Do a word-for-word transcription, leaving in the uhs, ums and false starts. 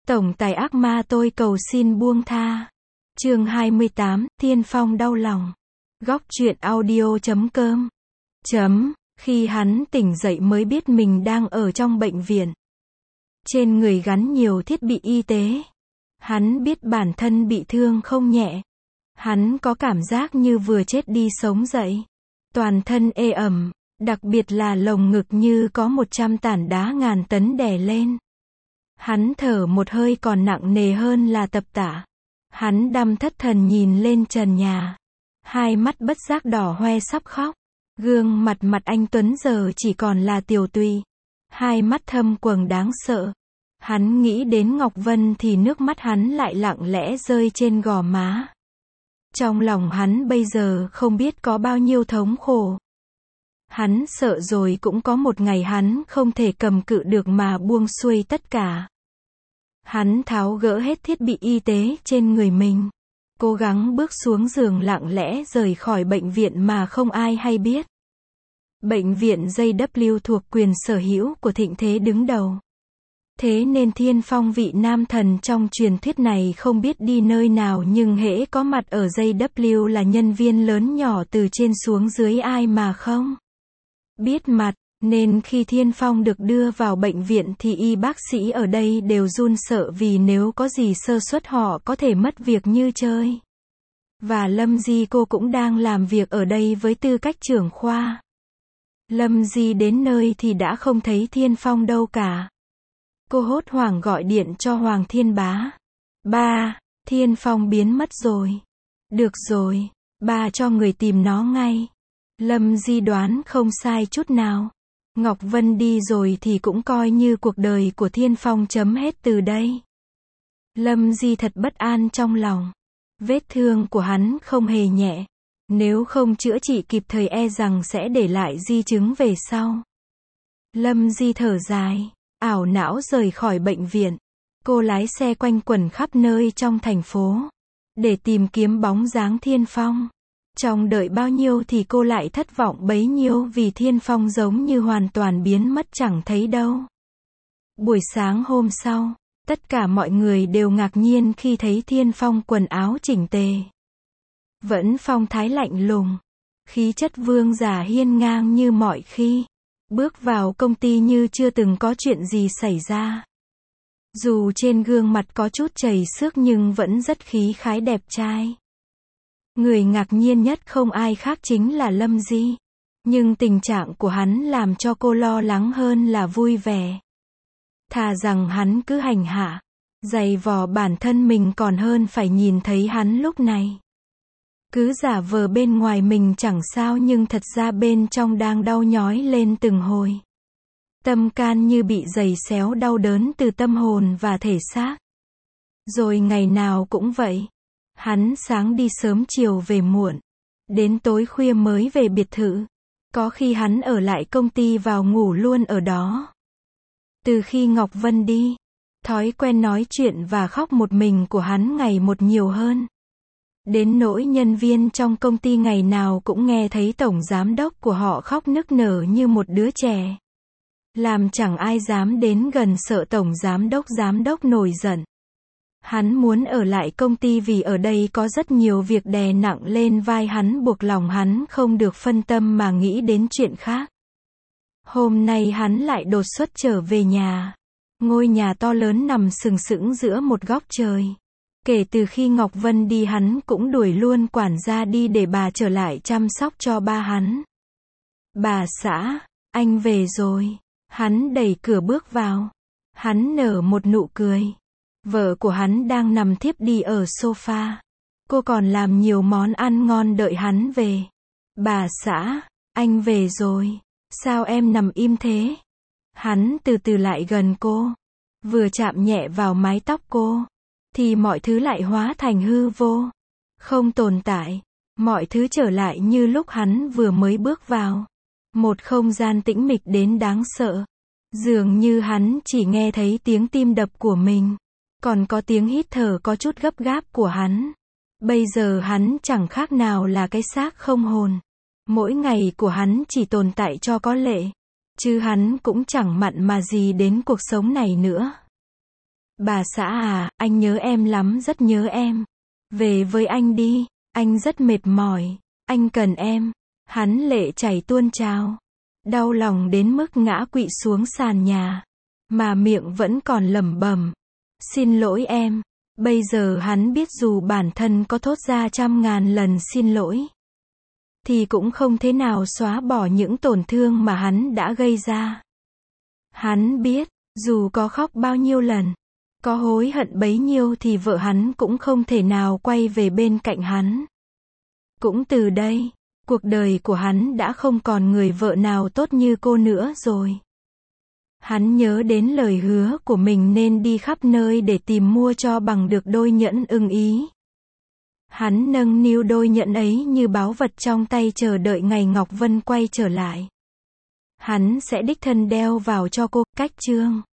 Tổng tài ác ma tôi cầu xin buông tha. Chương hai mươi tám, Thiên Phong đau lòng. Góc truyện audio chấm com. Chấm, khi hắn tỉnh dậy mới biết mình đang ở trong bệnh viện. Trên người gắn nhiều thiết bị y tế. Hắn biết bản thân bị thương không nhẹ. Hắn có cảm giác như vừa chết đi sống dậy. Toàn thân ê ẩm, đặc biệt là lồng ngực như có một trăm tảng đá ngàn tấn đè lên. Hắn thở một hơi còn nặng nề hơn là tập tả. Hắn đăm thất thần nhìn lên trần nhà. Hai mắt bất giác đỏ hoe sắp khóc. Gương mặt mặt anh Tuấn giờ chỉ còn là tiều tụy. Hai mắt thâm quầng đáng sợ. Hắn nghĩ đến Ngọc Vân thì nước mắt hắn lại lặng lẽ rơi trên gò má. Trong lòng hắn bây giờ không biết có bao nhiêu thống khổ. Hắn sợ rồi cũng có một ngày hắn không thể cầm cự được mà buông xuôi tất cả. Hắn tháo gỡ hết thiết bị y tế trên người mình. Cố gắng bước xuống giường lặng lẽ rời khỏi bệnh viện mà không ai hay biết. Bệnh viện gi vê thuộc quyền sở hữu của Thịnh Thế đứng đầu. Thế nên Thiên Phong vị nam thần trong truyền thuyết này không biết đi nơi nào nhưng hễ có mặt ở gi vê là nhân viên lớn nhỏ từ trên xuống dưới ai mà không biết mặt, nên khi Thiên Phong được đưa vào bệnh viện thì y bác sĩ ở đây đều run sợ vì nếu có gì sơ suất họ có thể mất việc như chơi. Và Lâm Di cô cũng đang làm việc ở đây với tư cách trưởng khoa. Lâm Di đến nơi thì đã không thấy Thiên Phong đâu cả. Cô hốt hoảng gọi điện cho Hoàng Thiên Bá. Ba, Thiên Phong biến mất rồi. Được rồi, ba cho người tìm nó ngay. Lâm Di đoán không sai chút nào. Ngọc Vân đi rồi thì cũng coi như cuộc đời của Thiên Phong chấm hết từ đây. Lâm Di thật bất an trong lòng. Vết thương của hắn không hề nhẹ. Nếu không chữa trị kịp thời e rằng sẽ để lại di chứng về sau. Lâm Di thở dài, ảo não rời khỏi bệnh viện. Cô lái xe quanh quẩn khắp nơi trong thành phố để tìm kiếm bóng dáng Thiên Phong. Trong đợi bao nhiêu thì cô lại thất vọng bấy nhiêu vì Thiên Phong giống như hoàn toàn biến mất chẳng thấy đâu. Buổi sáng hôm sau, tất cả mọi người đều ngạc nhiên khi thấy Thiên Phong quần áo chỉnh tề. Vẫn phong thái lạnh lùng, khí chất vương giả hiên ngang như mọi khi. Bước vào công ty như chưa từng có chuyện gì xảy ra. Dù trên gương mặt có chút chảy xước nhưng vẫn rất khí khái đẹp trai. Người ngạc nhiên nhất không ai khác chính là Lâm Di. Nhưng tình trạng của hắn làm cho cô lo lắng hơn là vui vẻ. Thà rằng hắn cứ hành hạ, giày vò bản thân mình còn hơn phải nhìn thấy hắn lúc này. Cứ giả vờ bên ngoài mình chẳng sao nhưng thật ra bên trong đang đau nhói lên từng hồi. Tâm can như bị giày xéo đau đớn từ tâm hồn và thể xác. Rồi ngày nào cũng vậy. Hắn sáng đi sớm chiều về muộn. Đến tối khuya mới về biệt thự. Có khi hắn ở lại công ty vào ngủ luôn ở đó. Từ khi Ngọc Vân đi, thói quen nói chuyện và khóc một mình của hắn ngày một nhiều hơn. Đến nỗi nhân viên trong công ty ngày nào cũng nghe thấy tổng giám đốc của họ khóc nức nở như một đứa trẻ. Làm chẳng ai dám đến gần sợ tổng giám đốc giám đốc nổi giận. Hắn muốn ở lại công ty vì ở đây có rất nhiều việc đè nặng lên vai hắn buộc lòng hắn không được phân tâm mà nghĩ đến chuyện khác. Hôm nay hắn lại đột xuất trở về nhà. Ngôi nhà to lớn nằm sừng sững giữa một góc trời. Kể từ khi Ngọc Vân đi hắn cũng đuổi luôn quản gia đi để bà trở lại chăm sóc cho ba hắn. Bà xã, anh về rồi. Hắn đẩy cửa bước vào. Hắn nở một nụ cười. Vợ của hắn đang nằm thiếp đi ở sofa. Cô còn làm nhiều món ăn ngon đợi hắn về. Bà xã, anh về rồi. Sao em nằm im thế? Hắn từ từ lại gần cô. Vừa chạm nhẹ vào mái tóc cô. Thì mọi thứ lại hóa thành hư vô. Không tồn tại. Mọi thứ trở lại như lúc hắn vừa mới bước vào. Một không gian tĩnh mịch đến đáng sợ. Dường như hắn chỉ nghe thấy tiếng tim đập của mình. Còn có tiếng hít thở có chút gấp gáp của hắn. Bây giờ hắn chẳng khác nào là cái xác không hồn. Mỗi ngày của hắn chỉ tồn tại cho có lệ. Chứ hắn cũng chẳng mặn mà gì đến cuộc sống này nữa. Bà xã à, anh nhớ em lắm, rất nhớ em. Về với anh đi, anh rất mệt mỏi, anh cần em. Hắn lệ chảy tuôn trào, đau lòng đến mức ngã quỵ xuống sàn nhà, mà miệng vẫn còn lẩm bẩm, xin lỗi em. Bây giờ hắn biết dù bản thân có thốt ra trăm ngàn lần xin lỗi, thì cũng không thể nào xóa bỏ những tổn thương mà hắn đã gây ra. Hắn biết, dù có khóc bao nhiêu lần, có hối hận bấy nhiêu thì vợ hắn cũng không thể nào quay về bên cạnh hắn. Cũng từ đây, cuộc đời của hắn đã không còn người vợ nào tốt như cô nữa rồi. Hắn nhớ đến lời hứa của mình nên đi khắp nơi để tìm mua cho bằng được đôi nhẫn ưng ý. Hắn nâng niu đôi nhẫn ấy như báu vật trong tay, chờ đợi ngày Ngọc Vân quay trở lại. Hắn sẽ đích thân đeo vào cho cô. Cách chương